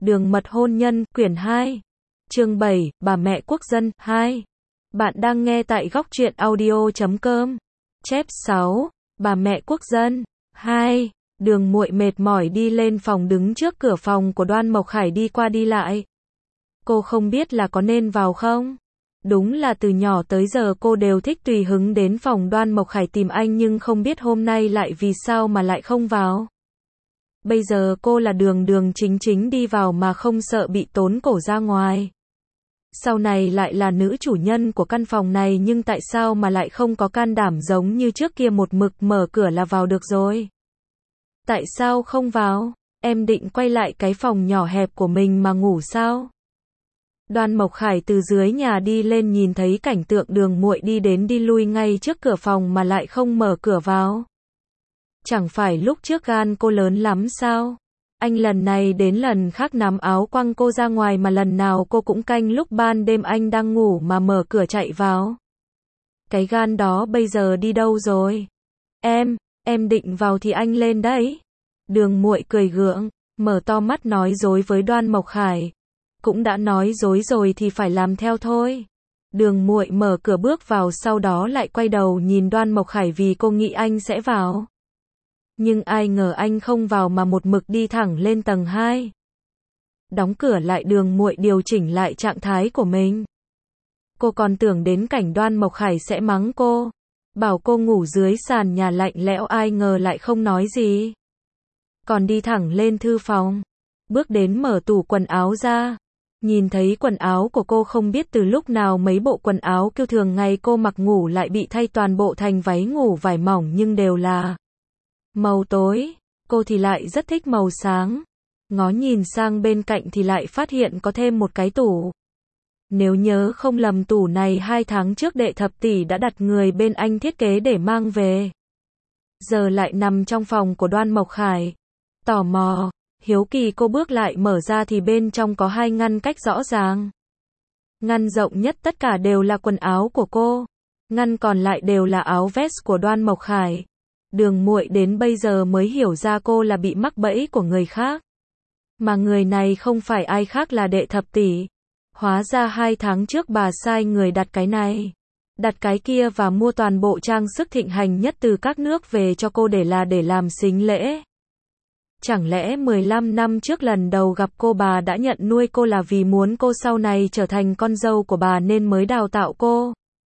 Đường mật hôn nhân, quyển 2. Chương 7, bà mẹ quốc dân, 2. Bạn đang nghe tại góc truyện audio.com. Chép 6, bà mẹ quốc dân, 2. Đường muội mệt mỏi đi lên phòng, đứng trước cửa phòng của Đoan Mộc Khải đi qua đi lại. Cô không biết là có nên vào không? Đúng là từ nhỏ tới giờ cô đều thích tùy hứng đến phòng Đoan Mộc Khải tìm anh, nhưng không biết hôm nay lại vì sao mà lại không vào. Bây giờ cô là đường đường chính chính đi vào mà không sợ bị tốn cổ ra ngoài. Sau này lại là nữ chủ nhân của căn phòng này, nhưng tại sao mà lại không có can đảm giống như trước kia một mực mở cửa là vào được rồi? Tại sao không vào? Em định quay lại cái phòng nhỏ hẹp của mình mà ngủ sao? Đoan Mộc Khải từ dưới nhà đi lên, nhìn thấy cảnh tượng đường muội đi đến đi lui ngay trước cửa phòng mà lại không mở cửa vào. Chẳng phải lúc trước gan cô lớn lắm sao? Anh lần này đến lần khác nắm áo quăng cô ra ngoài, mà lần nào cô cũng canh lúc ban đêm anh đang ngủ mà mở cửa chạy vào. Cái gan đó bây giờ đi đâu rồi? Em định vào thì anh lên đấy. Đường muội cười gượng, mở to mắt nói dối với Đoan Mộc Khải. Cũng đã nói dối rồi thì phải làm theo thôi. Đường muội mở cửa bước vào, sau đó lại quay đầu nhìn Đoan Mộc Khải vì cô nghĩ anh sẽ vào. Nhưng ai ngờ anh không vào mà một mực đi thẳng lên tầng 2. Đóng cửa lại, đường muội điều chỉnh lại trạng thái của mình. Cô còn tưởng đến cảnh Đoan Mộc Khải sẽ mắng cô, bảo cô ngủ dưới sàn nhà lạnh lẽo, ai ngờ lại không nói gì. Còn đi thẳng lên thư phòng, bước đến mở tủ quần áo ra. Nhìn thấy quần áo của cô, không biết từ lúc nào mấy bộ quần áo kiểu thường ngày cô mặc ngủ lại bị thay toàn bộ thành váy ngủ vải mỏng, nhưng đều là màu tối. Cô thì lại rất thích màu sáng. Ngó nhìn sang bên cạnh thì lại phát hiện có thêm một cái tủ. Nếu nhớ không lầm, tủ này 2 tháng trước đệ thập tỷ đã đặt người bên anh thiết kế để mang về. Giờ lại nằm trong phòng của Đoan Mộc Khải. Tò mò, hiếu kỳ cô bước lại mở ra thì bên trong có 2 ngăn cách rõ ràng. Ngăn rộng nhất tất cả đều là quần áo của cô. Ngăn còn lại đều là áo vest của Đoan Mộc Khải. Đường muội đến bây giờ mới hiểu ra cô là bị mắc bẫy của người khác. Mà người này không phải ai khác là đệ thập tỷ. Hóa ra 2 tháng trước bà sai người đặt cái này, đặt cái kia và mua toàn bộ trang sức thịnh hành nhất từ các nước về cho cô để làm sính lễ. Chẳng lẽ 15 năm trước lần đầu gặp cô, bà đã nhận nuôi cô là vì muốn cô sau này trở thành con dâu của bà nên mới đào tạo cô,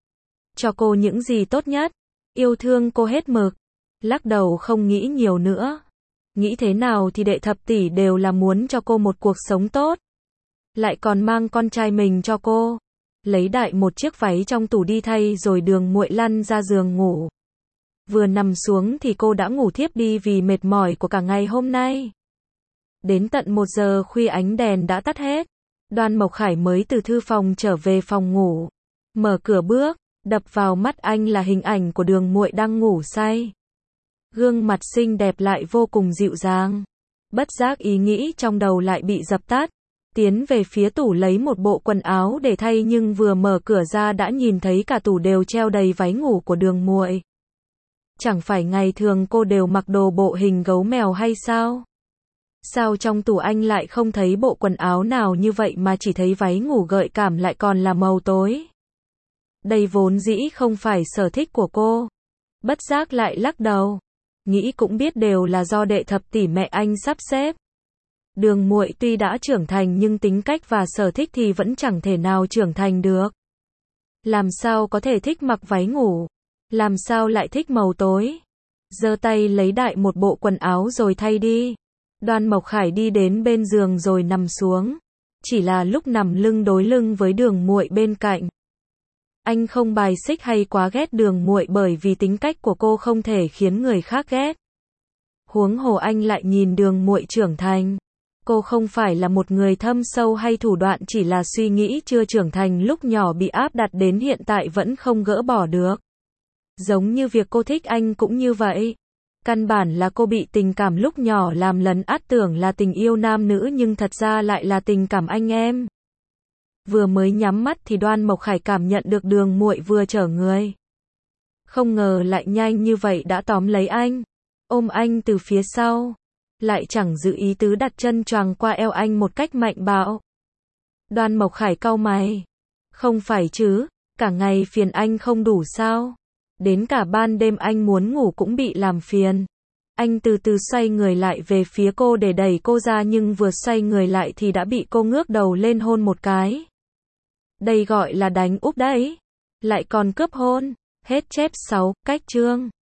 cho cô những gì tốt nhất, yêu thương cô hết mực. Lắc đầu không nghĩ nhiều nữa. Nghĩ thế nào thì đệ thập tỷ đều là muốn cho cô một cuộc sống tốt. Lại còn mang con trai mình cho cô. Lấy đại một chiếc váy trong tủ đi thay rồi đường muội lăn ra giường ngủ. Vừa nằm xuống thì cô đã ngủ thiếp đi vì mệt mỏi của cả ngày hôm nay. Đến tận 1 giờ khuya ánh đèn đã tắt hết. Đoan Mộc Khải mới từ thư phòng trở về phòng ngủ. Mở cửa bước, đập vào mắt anh là hình ảnh của đường muội đang ngủ say. Gương mặt xinh đẹp lại vô cùng dịu dàng. Bất giác ý nghĩ trong đầu lại bị dập tắt. Tiến về phía tủ lấy một bộ quần áo để thay, nhưng vừa mở cửa ra đã nhìn thấy cả tủ đều treo đầy váy ngủ của đường muội. Chẳng phải ngày thường cô đều mặc đồ bộ hình gấu mèo hay sao? Sao trong tủ anh lại không thấy bộ quần áo nào như vậy mà chỉ thấy váy ngủ gợi cảm lại còn là màu tối? Đây vốn dĩ không phải sở thích của cô. Bất giác lại lắc đầu. Nghĩ cũng biết đều là do đệ thập tỷ mẹ anh sắp xếp. Đường muội tuy đã trưởng thành nhưng tính cách và sở thích thì vẫn chẳng thể nào trưởng thành được. Làm sao có thể thích mặc váy ngủ? Làm sao lại thích màu tối? Giơ tay lấy đại một bộ quần áo rồi thay đi. Đoan Mộc Khải đi đến bên giường rồi nằm xuống. Chỉ là lúc nằm lưng đối lưng với đường muội bên cạnh. Anh không bài xích hay quá ghét đường muội, bởi vì tính cách của cô không thể khiến người khác ghét. Huống hồ anh lại nhìn đường muội trưởng thành. Cô không phải là một người thâm sâu hay thủ đoạn, chỉ là suy nghĩ chưa trưởng thành lúc nhỏ bị áp đặt đến hiện tại vẫn không gỡ bỏ được. Giống như việc cô thích anh cũng như vậy. Căn bản là cô bị tình cảm lúc nhỏ làm lấn át, tưởng là tình yêu nam nữ nhưng thật ra lại là tình cảm anh em. Vừa mới nhắm mắt thì Đoan Mộc Khải cảm nhận được đường muội vừa trở người. Không ngờ lại nhanh như vậy đã tóm lấy anh, ôm anh từ phía sau. lại chẳng giữ ý tứ đặt chân choàng qua eo anh một cách mạnh bạo. Đoan Mộc Khải cau mày. Không phải chứ, cả ngày phiền anh không đủ sao? Đến cả ban đêm anh muốn ngủ cũng bị làm phiền. Anh từ từ xoay người lại về phía cô để đẩy cô ra nhưng vừa xoay người lại thì đã bị cô ngước đầu lên hôn một cái. Đây gọi là đánh úp đấy. Lại còn cướp hôn. Hết chép 6, cách chương.